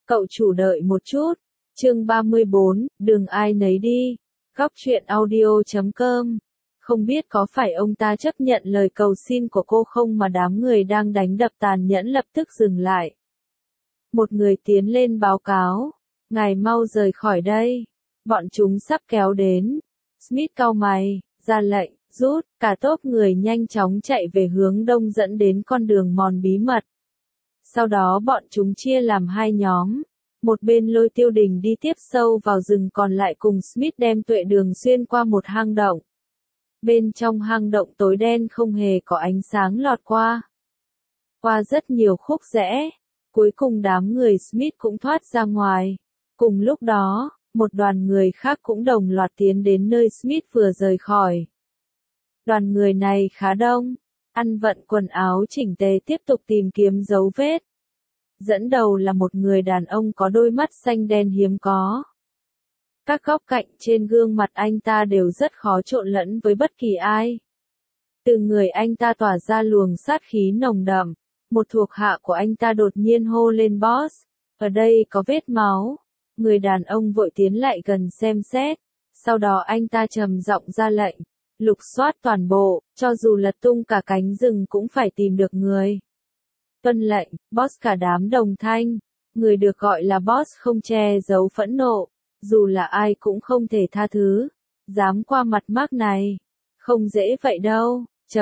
Cậu chủ đợi một chút. Chương 34, đường ai nấy đi. Góc truyện audio.com. Không biết có phải ông ta chấp nhận lời cầu xin của cô không mà đám người đang đánh đập tàn nhẫn lập tức dừng lại. Một người tiến lên báo cáo. Ngài mau rời khỏi đây. Bọn chúng sắp kéo đến. Smith cau mày, ra lệnh, rút, cả tốp người nhanh chóng chạy về hướng đông dẫn đến con đường mòn bí mật. Sau đó bọn chúng chia làm hai nhóm. Một bên lôi Tiêu Đình đi tiếp sâu vào rừng còn lại cùng Smith đem Tuệ Đường xuyên qua một hang động. Bên trong hang động tối đen không hề có ánh sáng lọt qua. Qua rất nhiều khúc rẽ, cuối cùng đám người Smith cũng thoát ra ngoài. Cùng lúc đó, một đoàn người khác cũng đồng loạt tiến đến nơi Smith vừa rời khỏi. Đoàn người này khá đông, ăn vận quần áo chỉnh tề tiếp tục tìm kiếm dấu vết. Dẫn đầu là một người đàn ông có đôi mắt xanh đen hiếm có. Các góc cạnh trên gương mặt anh ta đều rất khó trộn lẫn với bất kỳ ai. Từ người anh ta tỏa ra luồng sát khí nồng đậm. Một thuộc hạ của anh ta đột nhiên hô lên boss, ở đây có vết máu. Người đàn ông vội tiến lại gần xem xét. Sau đó anh ta trầm giọng ra lệnh, lục soát toàn bộ, cho dù lật tung cả cánh rừng cũng phải tìm được người. Tuân lệnh, boss. Cả đám đồng thanh. Người được gọi là boss không che giấu phẫn nộ. Dù là ai cũng không thể tha thứ. Dám qua mặt Mark này. Không dễ vậy đâu.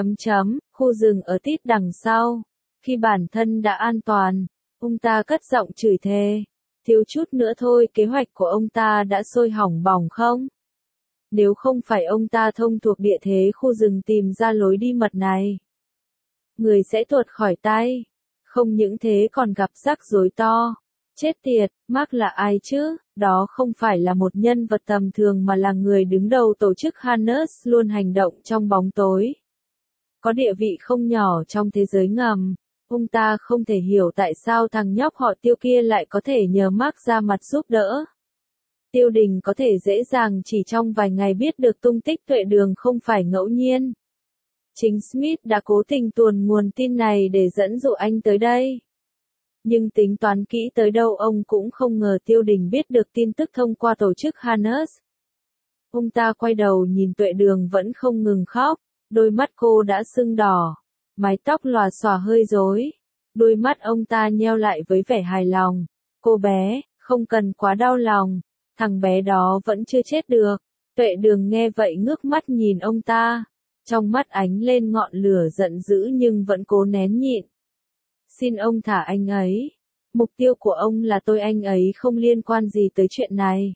Khu rừng ở tít đằng sau. Khi bản thân đã an toàn, ông ta cất giọng chửi thề. Thiếu chút nữa thôi kế hoạch của ông ta đã sôi hỏng bỏng không? Nếu không phải ông ta thông thuộc địa thế khu rừng tìm ra lối đi mật này, người sẽ tuột khỏi tay. Không những thế còn gặp rắc rối to. Chết tiệt, Mark là ai chứ? Đó không phải là một nhân vật tầm thường mà là người đứng đầu tổ chức Hannes luôn hành động trong bóng tối. Có địa vị không nhỏ trong thế giới ngầm. Ông ta không thể hiểu tại sao thằng nhóc họ Tiêu kia lại có thể nhờ Mark ra mặt giúp đỡ. Tiêu Đình có thể dễ dàng chỉ trong vài ngày biết được tung tích Tuệ Đường không phải ngẫu nhiên. Chính Smith đã cố tình tuồn nguồn tin này để dẫn dụ anh tới đây. Nhưng tính toán kỹ tới đâu ông cũng không ngờ Tiêu Đình biết được tin tức thông qua tổ chức Hannes. Ông ta quay đầu nhìn Tuệ Đường vẫn không ngừng khóc, đôi mắt cô đã sưng đỏ, mái tóc lòa xòa hơi rối. Đôi mắt ông ta nheo lại với vẻ hài lòng. Cô bé, không cần quá đau lòng, thằng bé đó vẫn chưa chết được. Tuệ Đường nghe vậy ngước mắt nhìn ông ta. Trong mắt ánh lên ngọn lửa giận dữ nhưng vẫn cố nén nhịn. Xin ông thả anh ấy. Mục tiêu của ông là tôi, anh ấy không liên quan gì tới chuyện này.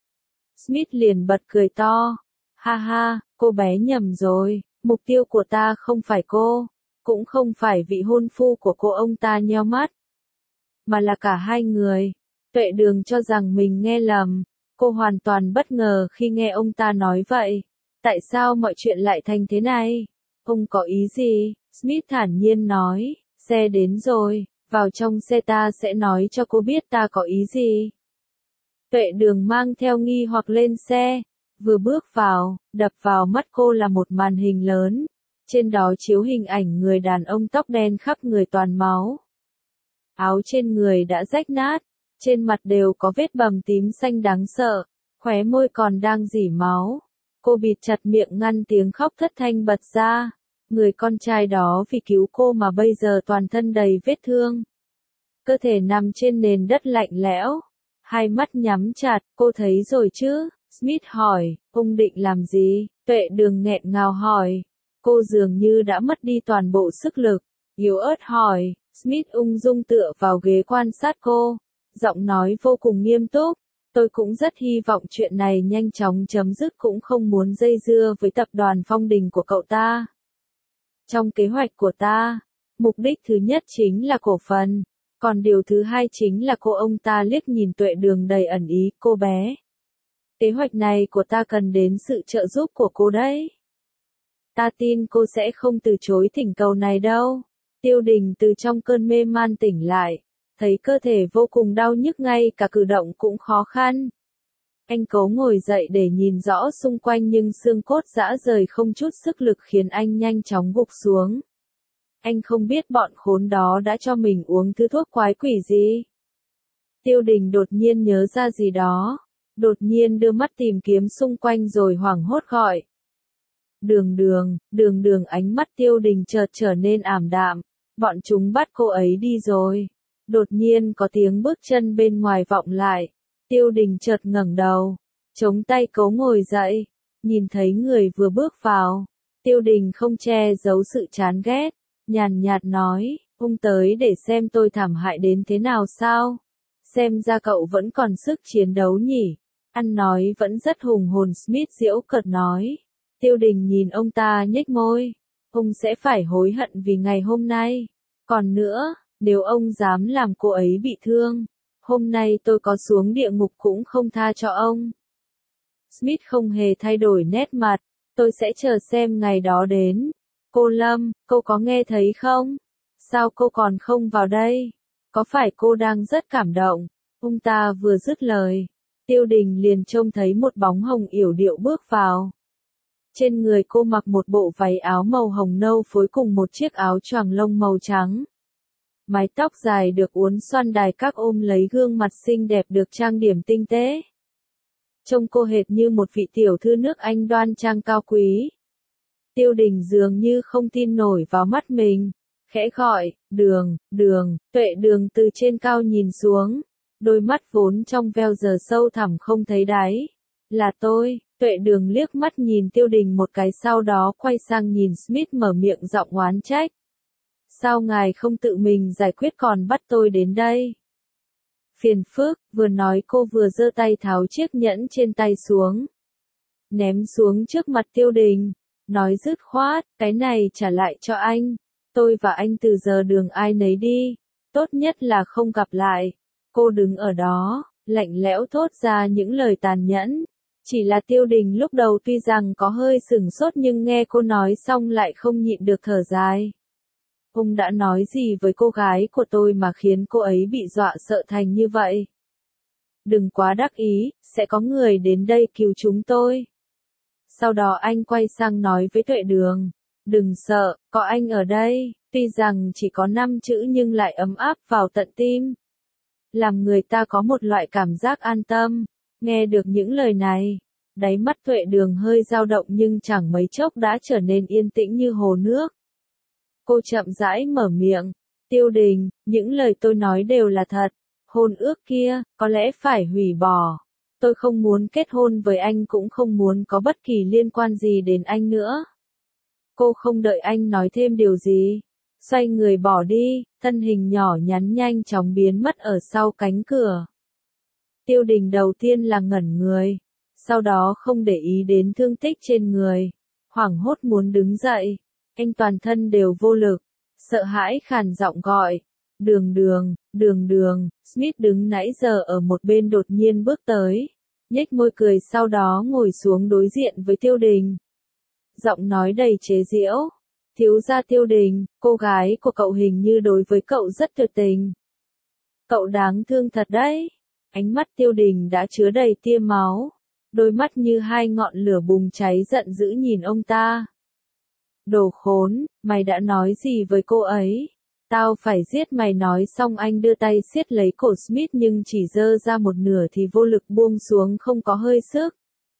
Smith liền bật cười to. Ha ha, cô bé nhầm rồi. Mục tiêu của ta không phải cô. Cũng không phải vị hôn phu của cô. Ông ta nheo mắt. Mà là cả hai người. Tuệ Đường cho rằng mình nghe lầm. Cô hoàn toàn bất ngờ khi nghe ông ta nói vậy. Tại sao mọi chuyện lại thành thế này? Ông có ý gì? Smith thản nhiên nói. Xe đến rồi, vào trong xe ta sẽ nói cho cô biết ta có ý gì. Tuệ Đường mang theo nghi hoặc lên xe. Vừa bước vào, đập vào mắt cô là một màn hình lớn. Trên đó chiếu hình ảnh người đàn ông tóc đen khắp người toàn máu. Áo trên người đã rách nát, trên mặt đều có vết bầm tím xanh đáng sợ, khóe môi còn đang rỉ máu. Cô bịt chặt miệng ngăn tiếng khóc thất thanh bật ra. Người con trai đó vì cứu cô mà bây giờ toàn thân đầy vết thương. Cơ thể nằm trên nền đất lạnh lẽo. Hai mắt nhắm chặt, cô thấy rồi chứ? Smith hỏi, ông định làm gì? Tuệ Đường nghẹn ngào hỏi. Cô dường như đã mất đi toàn bộ sức lực. Yếu ớt hỏi, Smith ung dung tựa vào ghế quan sát cô. Giọng nói vô cùng nghiêm túc. Tôi cũng rất hy vọng chuyện này nhanh chóng chấm dứt, cũng không muốn dây dưa với tập đoàn Phong Đình của cậu ta. Trong kế hoạch của ta, mục đích thứ nhất chính là cổ phần, còn điều thứ hai chính là cô. Ông ta liếc nhìn Tuệ Đường đầy ẩn ý. Cô bé, kế hoạch này của ta cần đến sự trợ giúp của cô đấy. Ta tin cô sẽ không từ chối thỉnh cầu này đâu. Tiêu Đình từ trong cơn mê man tỉnh lại, thấy cơ thể vô cùng đau nhức, ngay cả cử động cũng khó khăn. Anh cố ngồi dậy để nhìn rõ xung quanh nhưng xương cốt rã rời không chút sức lực khiến anh nhanh chóng gục xuống. Anh không biết bọn khốn đó đã cho mình uống thứ thuốc quái quỷ gì. Tiêu Đình đột nhiên nhớ ra gì đó, đột nhiên đưa mắt tìm kiếm xung quanh rồi hoảng hốt gọi. Đường đường, đường đường, ánh mắt Tiêu Đình chợt trở nên ảm đạm, bọn chúng bắt cô ấy đi rồi. Đột nhiên có tiếng bước chân bên ngoài vọng lại, Tiêu Đình chợt ngẩng đầu, chống tay cấu ngồi dậy, nhìn thấy người vừa bước vào. Tiêu Đình không che giấu sự chán ghét, nhàn nhạt nói, ông tới để xem tôi thảm hại đến thế nào sao? Xem ra cậu vẫn còn sức chiến đấu nhỉ? Ăn nói vẫn rất hùng hồn, Smith giễu cợt nói. Tiêu Đình nhìn ông ta nhếch môi, ông sẽ phải hối hận vì ngày hôm nay. Còn nữa, nếu ông dám làm cô ấy bị thương, hôm nay tôi có xuống địa ngục cũng không tha cho ông. Smith không hề thay đổi nét mặt, tôi sẽ chờ xem ngày đó đến. Cô Lâm, cô có nghe thấy không? Sao cô còn không vào đây? Có phải cô đang rất cảm động? Ông ta vừa dứt lời, Tiêu Đình liền trông thấy một bóng hồng yểu điệu bước vào. Trên người cô mặc một bộ váy áo màu hồng nâu phối cùng một chiếc áo choàng lông màu trắng. Mái tóc dài được uốn xoăn đài các ôm lấy gương mặt xinh đẹp được trang điểm tinh tế. Trông cô hệt như một vị tiểu thư nước Anh đoan trang cao quý. Tiêu Đình dường như không tin nổi vào mắt mình, khẽ gọi, đường, đường, Tuệ Đường từ trên cao nhìn xuống, đôi mắt vốn trong veo giờ sâu thẳm không thấy đáy. Là tôi. Tuệ Đường liếc mắt nhìn Tiêu Đình một cái, sau đó quay sang nhìn Smith mở miệng giọng oán trách. Sao ngài không tự mình giải quyết còn bắt tôi đến đây? Phiền phức, vừa nói cô vừa giơ tay tháo chiếc nhẫn trên tay xuống. Ném xuống trước mặt Tiêu Đình, nói dứt khoát, cái này trả lại cho anh. Tôi và anh từ giờ đường ai nấy đi, tốt nhất là không gặp lại. Cô đứng ở đó, lạnh lẽo thốt ra những lời tàn nhẫn. Chỉ là Tiêu Đình lúc đầu tuy rằng có hơi sửng sốt nhưng nghe cô nói xong lại không nhịn được thở dài. Ông đã nói gì với cô gái của tôi mà khiến cô ấy bị dọa sợ thành như vậy? Đừng quá đắc ý, sẽ có người đến đây cứu chúng tôi. Sau đó anh quay sang nói với Tuệ Đường, đừng sợ, có anh ở đây, tuy rằng chỉ có 5 chữ nhưng lại ấm áp vào tận tim. Làm người ta có một loại cảm giác an tâm. Nghe được những lời này, đáy mắt Tuệ Đường hơi dao động nhưng chẳng mấy chốc đã trở nên yên tĩnh như hồ nước. Cô chậm rãi mở miệng, Tiêu Đình, những lời tôi nói đều là thật, hôn ước kia, có lẽ phải hủy bỏ. Tôi không muốn kết hôn với anh cũng không muốn có bất kỳ liên quan gì đến anh nữa. Cô không đợi anh nói thêm điều gì, xoay người bỏ đi, thân hình nhỏ nhắn nhanh chóng biến mất ở sau cánh cửa. Tiêu Đình đầu tiên là ngẩn người, sau đó không để ý đến thương tích trên người, hoảng hốt muốn đứng dậy, anh toàn thân đều vô lực, sợ hãi khàn giọng gọi, đường đường, đường đường. Smith đứng nãy giờ ở một bên đột nhiên bước tới, nhếch môi cười sau đó ngồi xuống đối diện với Tiêu Đình. Giọng nói đầy chế giễu, thiếu gia Tiêu Đình, cô gái của cậu hình như đối với cậu rất tuyệt tình. Cậu đáng thương thật đấy. Ánh mắt Tiêu Đình đã chứa đầy tia máu, đôi mắt như hai ngọn lửa bùng cháy giận dữ nhìn ông ta. Đồ khốn, mày đã nói gì với cô ấy? Tao phải giết mày. Nói xong anh đưa tay siết lấy cổ Smith nhưng chỉ giơ ra một nửa thì vô lực buông xuống, không có hơi sức.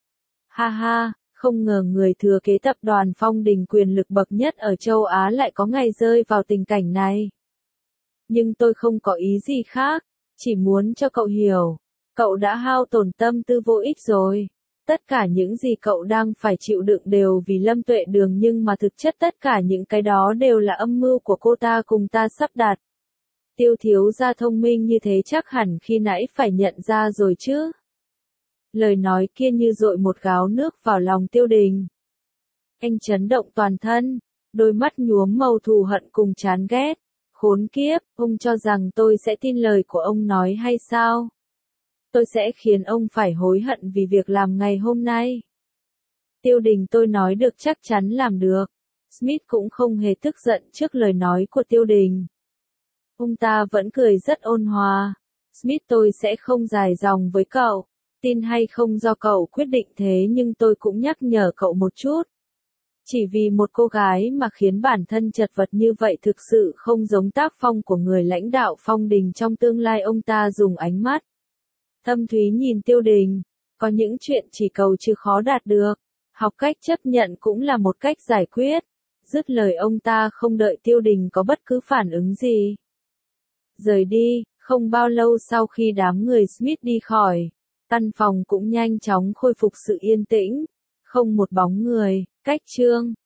Ha ha, không ngờ người thừa kế tập đoàn Phong Đình quyền lực bậc nhất ở châu Á lại có ngày rơi vào tình cảnh này. Nhưng tôi không có ý gì khác, chỉ muốn cho cậu hiểu, cậu đã hao tổn tâm tư vô ích rồi. Tất cả những gì cậu đang phải chịu đựng đều vì Lâm Tuệ Đường, nhưng mà thực chất tất cả những cái đó đều là âm mưu của cô ta cùng ta sắp đặt. Tiêu thiếu gia thông minh như thế chắc hẳn khi nãy phải nhận ra rồi chứ. Lời nói kia như dội một gáo nước vào lòng Tiêu Đình. Anh chấn động toàn thân, đôi mắt nhuốm màu thù hận cùng chán ghét. Khốn kiếp, ông cho rằng tôi sẽ tin lời của ông nói hay sao? Tôi sẽ khiến ông phải hối hận vì việc làm ngày hôm nay. Tiêu Đình, tôi nói được chắc chắn làm được. Smith cũng không hề tức giận trước lời nói của Tiêu Đình. Ông ta vẫn cười rất ôn hòa. Smith, tôi sẽ không dài dòng với cậu. Tin hay không do cậu quyết định, thế nhưng tôi cũng nhắc nhở cậu một chút. Chỉ vì một cô gái mà khiến bản thân chật vật như vậy thực sự không giống tác phong của người lãnh đạo Phong Đình trong tương lai. Ông ta dùng ánh mắt thâm thúy nhìn Tiêu Đình, có những chuyện chỉ cầu chứ khó đạt được, học cách chấp nhận cũng là một cách giải quyết. Dứt lời ông ta không đợi Tiêu Đình có bất cứ phản ứng gì, rời đi. Không bao lâu sau khi đám người Smith đi khỏi, căn phòng cũng nhanh chóng khôi phục sự yên tĩnh, không một bóng người. Cách chương